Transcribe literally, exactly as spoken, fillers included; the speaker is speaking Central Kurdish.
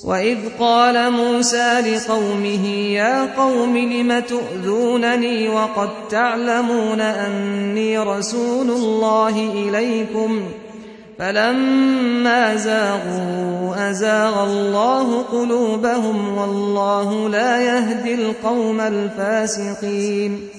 وإذ قال موسى لقومه يا قوم لم تؤذونني وقد تعلمون أني رسول الله إليكم فلما زاغوا أزاغ الله قلوبهم والله لا يهدي القوم الفاسقين